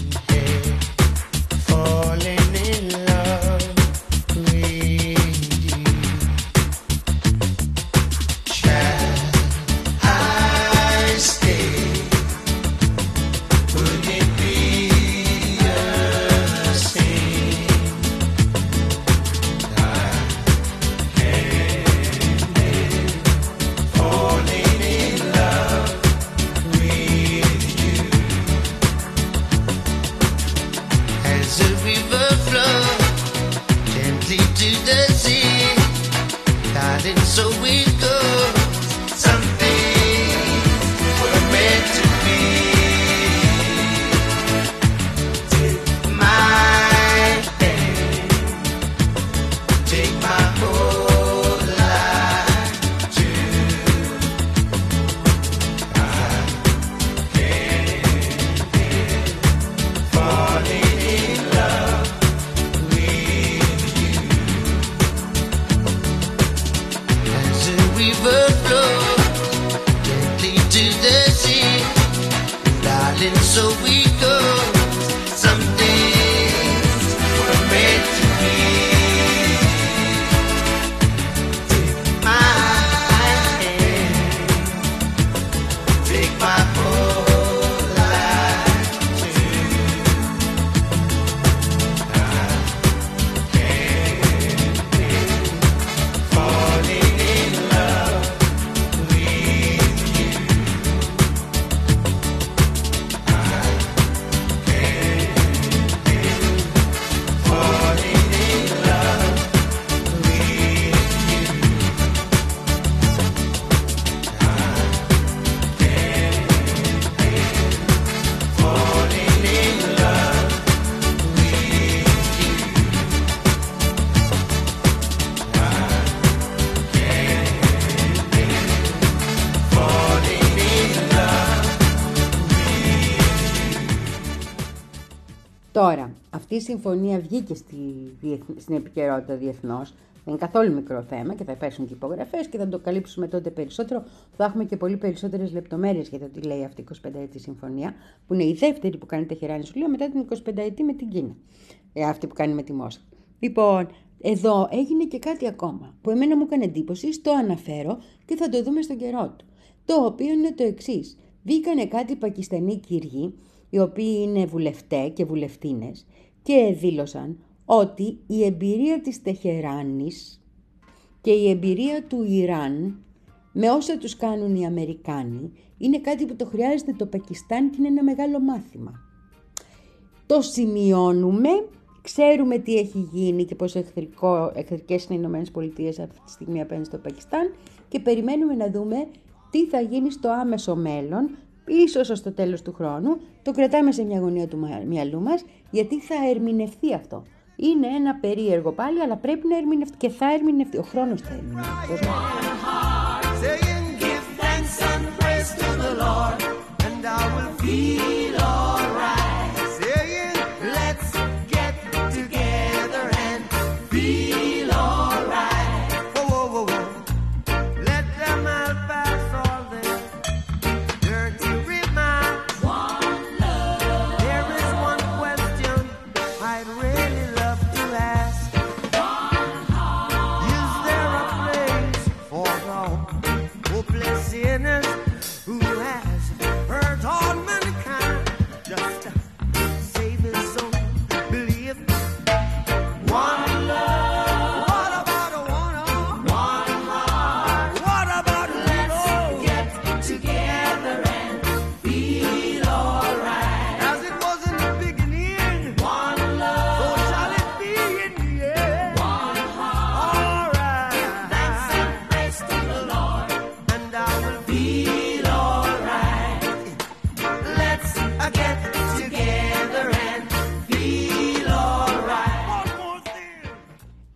Τώρα, αυτή η συμφωνία βγήκε στη, στην επικαιρότητα διεθνώς. Δεν είναι καθόλου μικρό θέμα και θα υπάρξουν και υπογραφές και θα το καλύψουμε τότε περισσότερο. Θα έχουμε και πολύ περισσότερες λεπτομέρειες για το τι λέει αυτή η εικοσιπενταετή συμφωνία, που είναι η δεύτερη που κάνει η Τεχεράνη, σου λέω, μετά την εικοσιπενταετή με την Κίνα. Ε, αυτή που κάνει με τη Μόσχα. Λοιπόν, εδώ έγινε και κάτι ακόμα που εμένα μου έκανε εντύπωση, το αναφέρω και θα το δούμε στον καιρό του. Το οποίο είναι το εξής. Βγήκανε κάτι Πακιστανοί κύριοι, οι οποίοι είναι βουλευτές και βουλευτίνες, και δήλωσαν ότι η εμπειρία της Τεχεράνης και η εμπειρία του Ιράν με όσα τους κάνουν οι Αμερικάνοι είναι κάτι που το χρειάζεται το Πακιστάν και είναι ένα μεγάλο μάθημα. Το σημειώνουμε, ξέρουμε τι έχει γίνει και πόσο εχθρικό, εχθρικές είναι οι Ηνωμένες Πολιτείες αυτή τη στιγμή απέναντι στο Πακιστάν και περιμένουμε να δούμε τι θα γίνει στο άμεσο μέλλον, ίσως ως το τέλος του χρόνου. Το κρατάμε σε μια γωνία του μυαλού μας, γιατί θα ερμηνευτεί αυτό. Είναι ένα περίεργο πάλι, αλλά πρέπει να ερμηνευτεί και θα ερμηνευτεί. Ο χρόνος θα ερμηνευτεί. Let them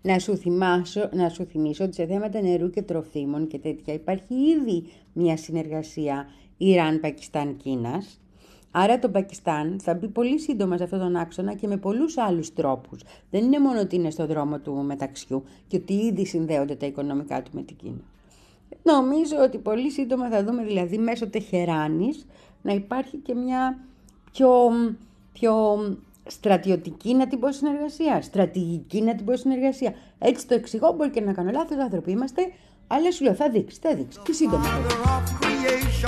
Να σου, θυμάσω, να σου θυμίσω ότι σε θέματα νερού και τροφίμων και τέτοια υπάρχει ήδη μια συνεργασία Ιράν-Πακιστάν-Κίνας. Άρα το Πακιστάν θα μπει πολύ σύντομα σε αυτόν τον άξονα και με πολλούς άλλους τρόπους. Δεν είναι μόνο ότι είναι στο δρόμο του μεταξιού και ότι ήδη συνδέονται τα οικονομικά του με την Κίνα. Νομίζω ότι πολύ σύντομα θα δούμε δηλαδή μέσω Τεχεράνης να υπάρχει και μια πιο, πιο στρατιωτική, να την πω, συνεργασία, στρατηγική, να την πω, συνεργασία. Έτσι το εξηγώ, μπορεί και να κάνω λάθος, άνθρωποι είμαστε, αλλά σου λέω θα δείξει, θα δείξει. Και σύντομα θα δείξει.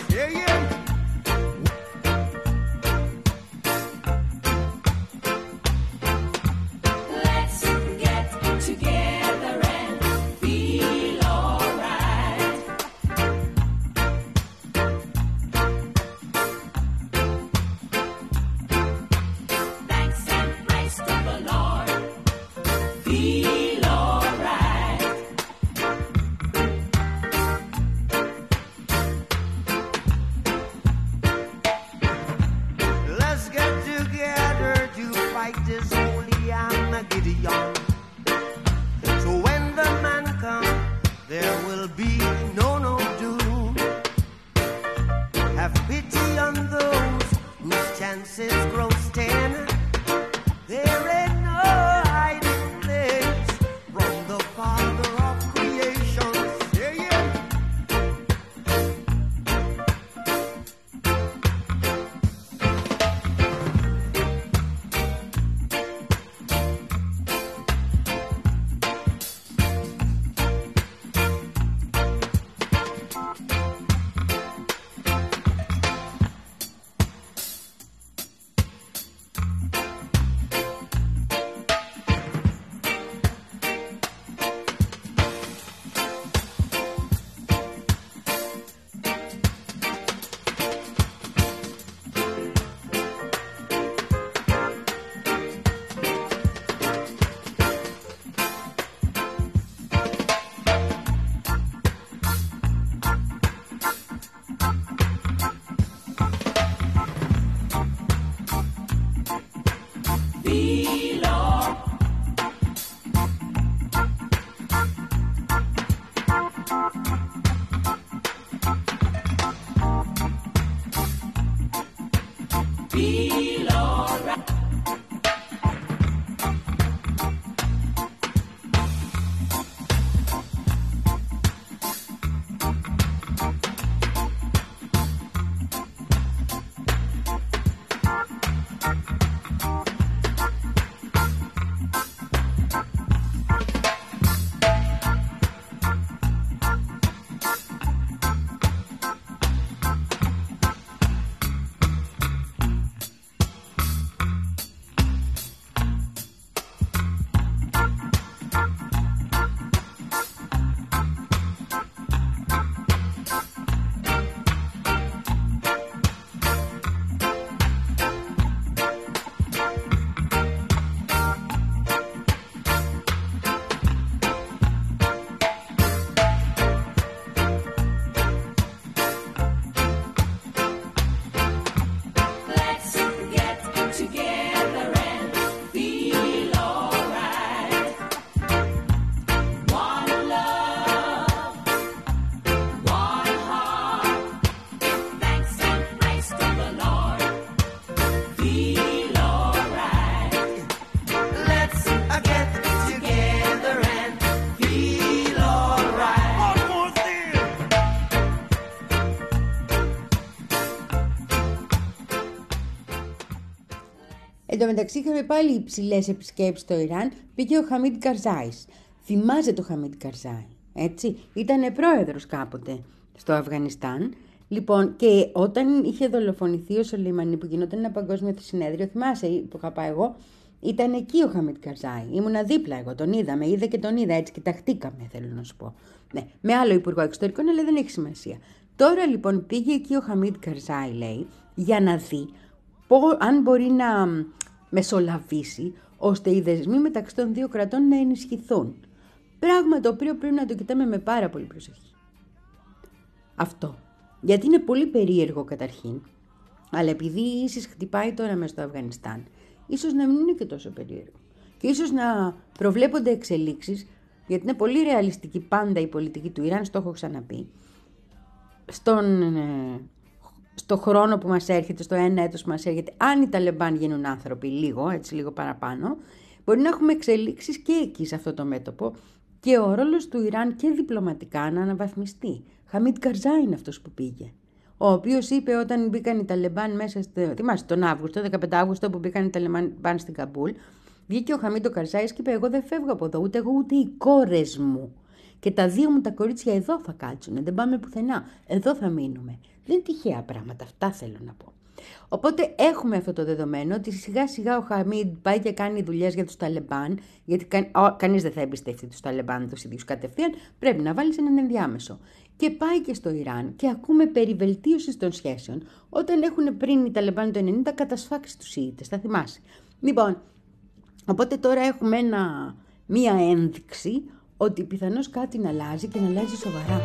Εν τω μεταξύ είχαμε πάλι υψηλές επισκέψεις στο Ιράν, πήγε ο Χαμίντ Καρζάης. Θυμάσαι το Χαμίντ Καρζάη, έτσι, ήτανε πρόεδρος κάποτε στο Αφγανιστάν. Λοιπόν, και όταν είχε δολοφονηθεί ο Σολεϊμανί που γινόταν ένα παγκόσμιο συνέδριο, θυμάσαι που είχα πάει εγώ, ήταν εκεί ο Χαμίντ Καρζάη. Ήμουνα δίπλα εγώ, τον είδα, με είδε και τον είδα, έτσι κοιταχτήκαμε, θέλω να σου πω. Ναι, με άλλο υπουργό εξωτερικών, αλλά δεν έχει σημασία. Τώρα λοιπόν πήγε εκεί ο Χαμίντ Καρζάη, λέει, για να δει αν μπορεί να μεσολαβήσει ώστε οι δεσμοί μεταξύ των δύο κρατών να ενισχυθούν. Πράγμα το οποίο πρέπει να το κοιτάμε με πάρα πολύ προσοχή. Αυτό. Γιατί είναι πολύ περίεργο καταρχήν, αλλά επειδή η ίσις χτυπάει τώρα μέσα στο Αφγανιστάν, ίσως να μην είναι και τόσο περίεργο. Και ίσως να προβλέπονται εξελίξεις, γιατί είναι πολύ ρεαλιστική πάντα η πολιτική του Ιράν, στο έχω ξαναπεί, στον, ε, στο χρόνο που μας έρχεται, στο ένα έτος που μας έρχεται, αν οι Ταλεμπάν γίνουν άνθρωποι λίγο, έτσι λίγο παραπάνω, μπορεί να έχουμε εξελίξεις και εκεί σε αυτό το μέτωπο και ο ρόλος του Ιράν και διπλωματικά να αναβαθμιστεί. Χαμίτ Καρζάι είναι αυτός που πήγε, ο οποίος είπε όταν μπήκαν οι Ταλεμπάν μέσα, στο, θυμάστε τον Αύγουστο, δεκαπέντε Αύγουστο που μπήκαν οι Ταλεμπάν στην Καμπούλ, βγήκε ο Χαμίτ Καρζάι και είπε: εγώ δεν φεύγω από εδώ, ούτε εγώ ούτε οι κόρες μου. Και τα δύο μου τα κορίτσια εδώ θα κάτσουν, δεν πάμε πουθενά. Εδώ θα μείνουμε. Δεν είναι τυχαία πράγματα, αυτά θέλω να πω. Οπότε έχουμε αυτό το δεδομένο ότι σιγά σιγά ο Χαμίντ πάει και κάνει δουλειές για τους Ταλεμπάν, γιατί κα, ο, κανείς δεν θα εμπιστευτεί τους Ταλεμπάν τους ίδιους κατευθείαν, πρέπει να βάλεις έναν ενδιάμεσο. Και πάει και στο Ιράν και ακούμε περί βελτίωσης των σχέσεων, όταν έχουν πριν οι Ταλεμπάν το ενενήντα κατασφάξει τους Σιήτες, θα θυμάσαι. Λοιπόν, οπότε τώρα έχουμε ένα, μία ένδειξη ότι πιθανώς κάτι να αλλάζει και να αλλάζει σοβαρά.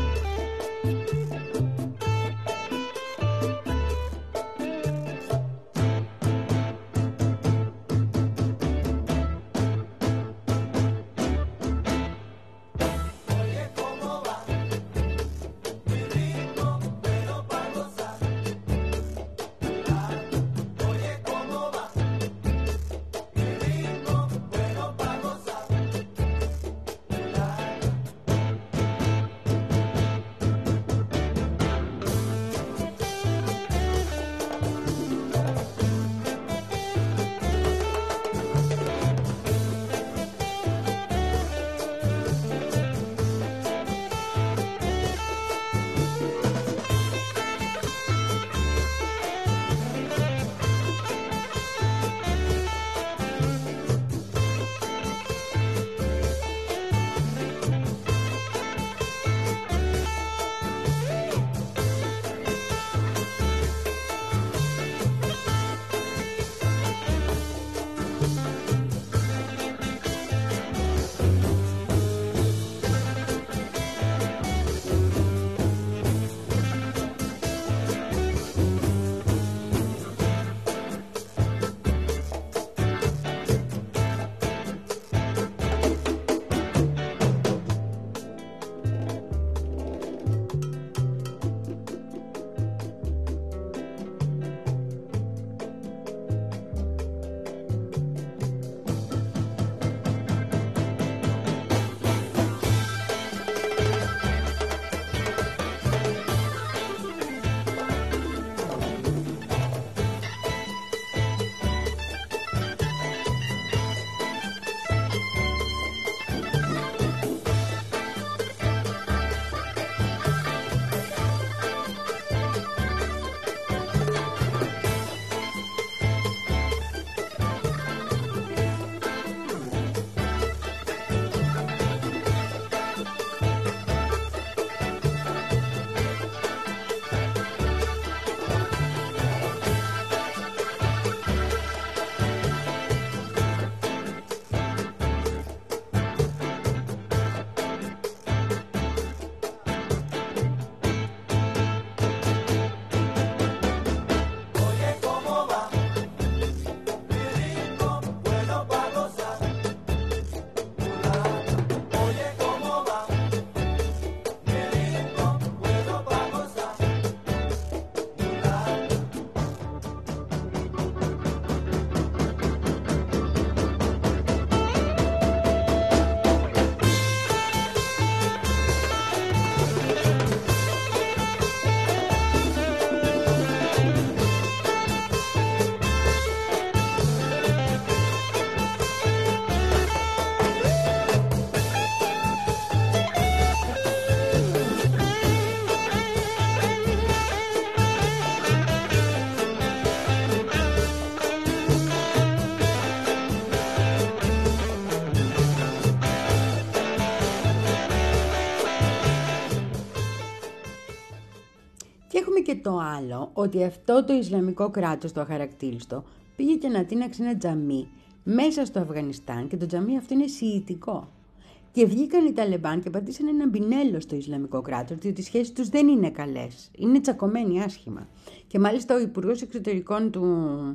Και το άλλο, ότι αυτό το Ισλαμικό κράτος, το αχαρακτήριστο, πήγε και να τίναξε ένα τζαμί μέσα στο Αφγανιστάν και το τζαμί αυτό είναι σιητικό. Και βγήκαν οι Ταλεμπάν και πατήσαν ένα μπινέλο στο Ισλαμικό κράτος, διότι οι σχέσεις τους δεν είναι καλές. Είναι τσακωμένοι άσχημα. Και μάλιστα ο Υπουργός Εξωτερικών του,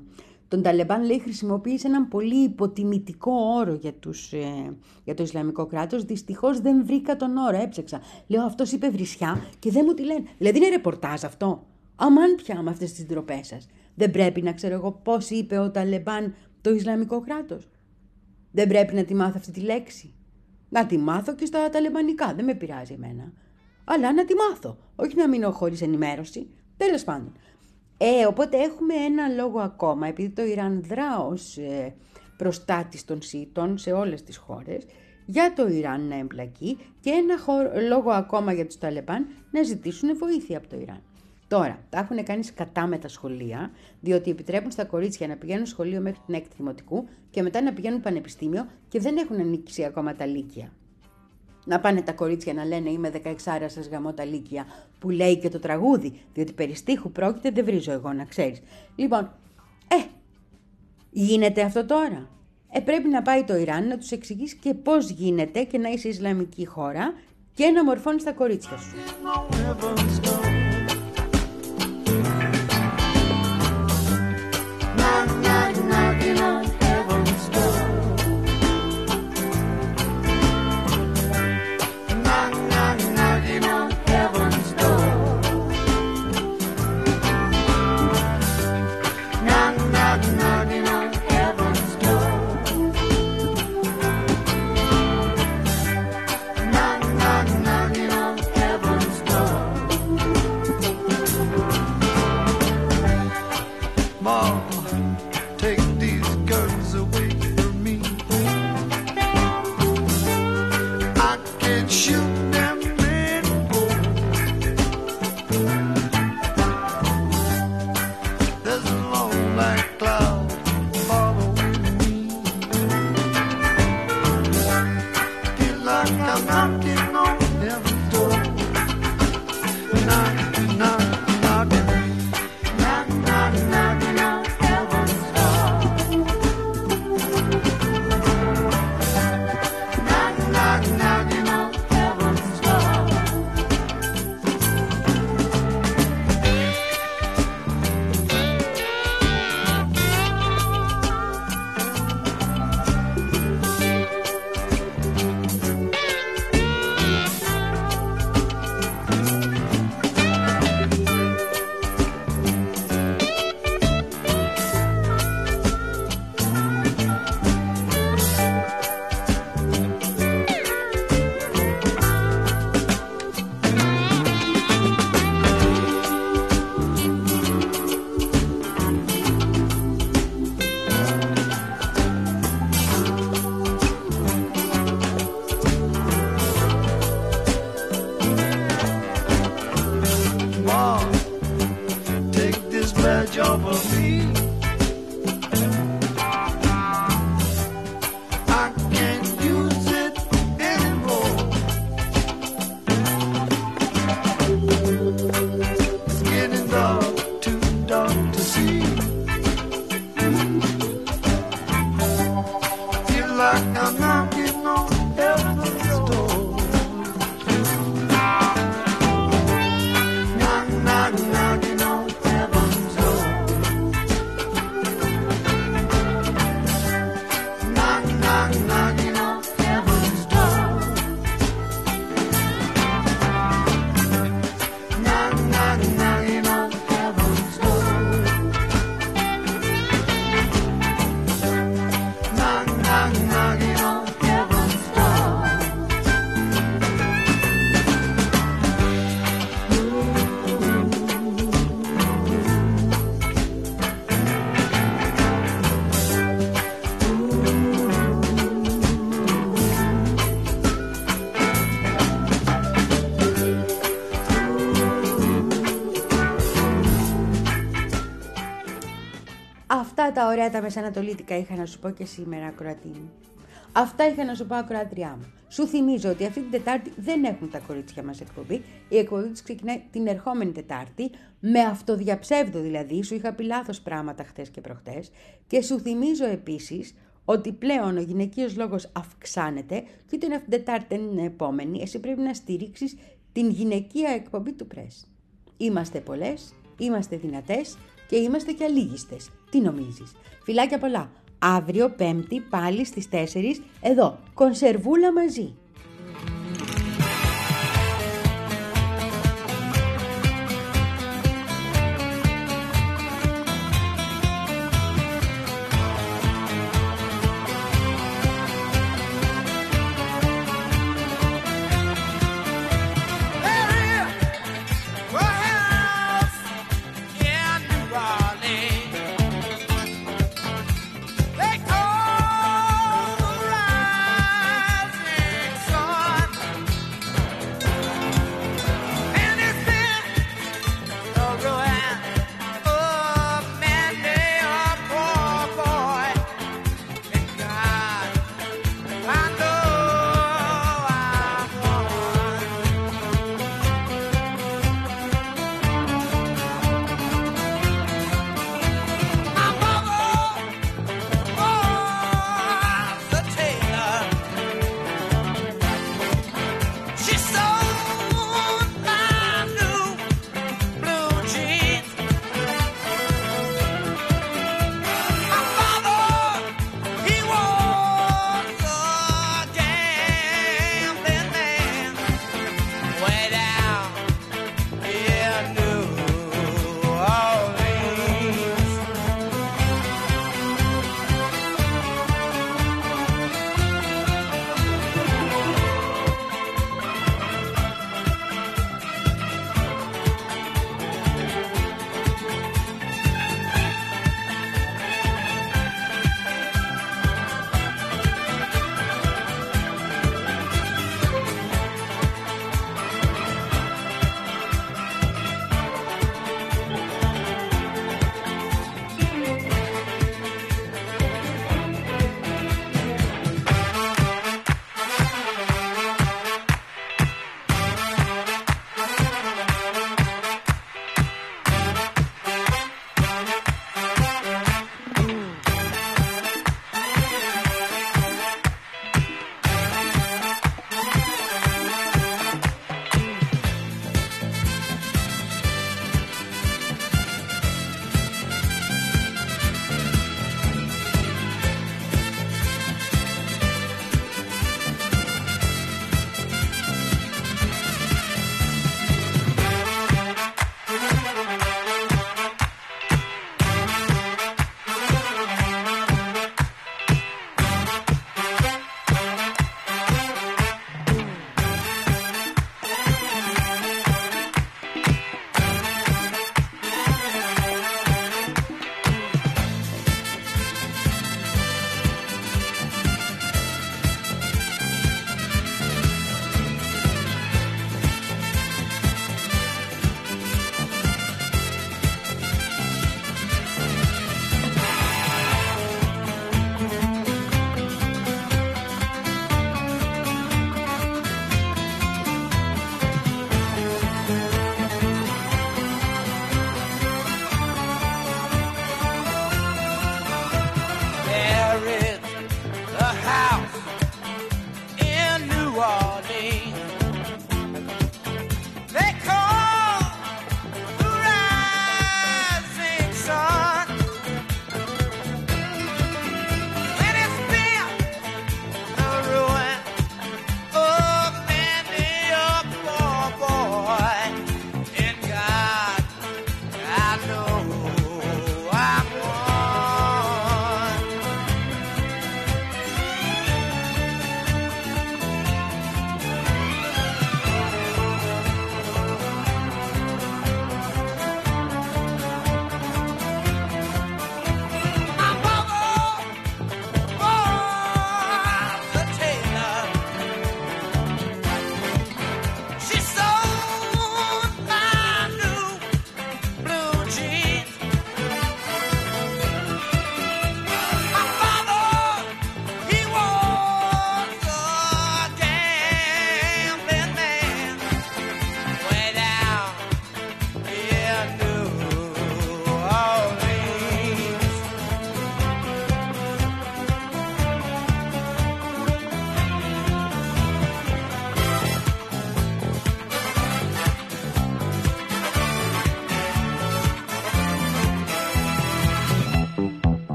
Τον Ταλεμπάν, λέει, χρησιμοποίησε έναν πολύ υποτιμητικό όρο για, τους, ε, για το Ισλαμικό κράτος. Δυστυχώς δεν βρήκα τον όρο, έψαξα. Λέω, αυτός είπε βρισιά και δεν μου τη λένε. Δηλαδή είναι ρεπορτάζ αυτό. Αμάν πια με αυτές τις ντροπές σας. Δεν πρέπει να ξέρω εγώ πώς είπε ο Ταλεμπάν το Ισλαμικό κράτος. Δεν πρέπει να τη μάθω αυτή τη λέξη. Να τη μάθω και στα ταλεμπανικά, δεν με πειράζει εμένα. Αλλά να τη μάθω, όχι να μείνω χωρίς ενημέρωση. Τέλος πάντων. Ε, οπότε έχουμε ένα λόγο ακόμα, επειδή το Ιράν δρά ως ε, προστάτης των Σιητών σε όλες τις χώρες, για το Ιράν να εμπλακεί και ένα χώρο, λόγο ακόμα για τους Ταλεμπάν να ζητήσουν βοήθεια από το Ιράν. Τώρα, τα έχουν κάνει σκατά με τα σχολεία, διότι επιτρέπουν στα κορίτσια να πηγαίνουν σχολείο μέχρι την έκτη δημοτικού και μετά να πηγαίνουν πανεπιστήμιο και δεν έχουν ανοίξει ακόμα τα λύκεια. Να πάνε τα κορίτσια να λένε είμαι δεκαεξάρα σας γαμώ τα λύκεια, που λέει και το τραγούδι, διότι περί στίχου πρόκειται, δεν βρίζω εγώ να ξέρεις. Λοιπόν, ε, γίνεται αυτό τώρα. Ε, πρέπει να πάει το Ιράν να τους εξηγήσει και πώς γίνεται και να είσαι Ισλαμική χώρα και να μορφώνεις τα κορίτσια σου. Αυτά τα ωραία τα μεσανατολίτικα είχα να σου πω και σήμερα, ακροατή μου. Αυτά είχα να σου πω, ακροάτριά μου. Σου θυμίζω ότι αυτή την Τετάρτη δεν έχουν τα κορίτσια μας εκπομπή. Η εκπομπή τους ξεκινάει την ερχόμενη Τετάρτη, με αυτοδιαψεύδω δηλαδή. Σου είχα πει λάθος πράγματα χτες και προχτές. Και σου θυμίζω επίσης ότι πλέον ο γυναικείος λόγος αυξάνεται και ούτε είναι αυτή την Τετάρτη, δεν είναι επόμενη. Εσύ πρέπει να στηρίξεις την γυναικεία εκπομπή του Press. Είμαστε πολλές, είμαστε δυνατές και είμαστε και αλήγιστες. Τι νομίζεις? Φιλάκια πολλά. Αύριο Πέμπτη πάλι στις τέσσερις εδώ, κονσερβούλα μαζί. They call the rising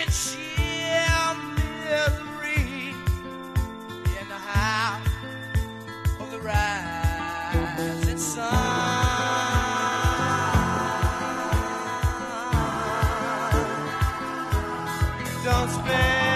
can share misery in the house of the rising sun. Don't spend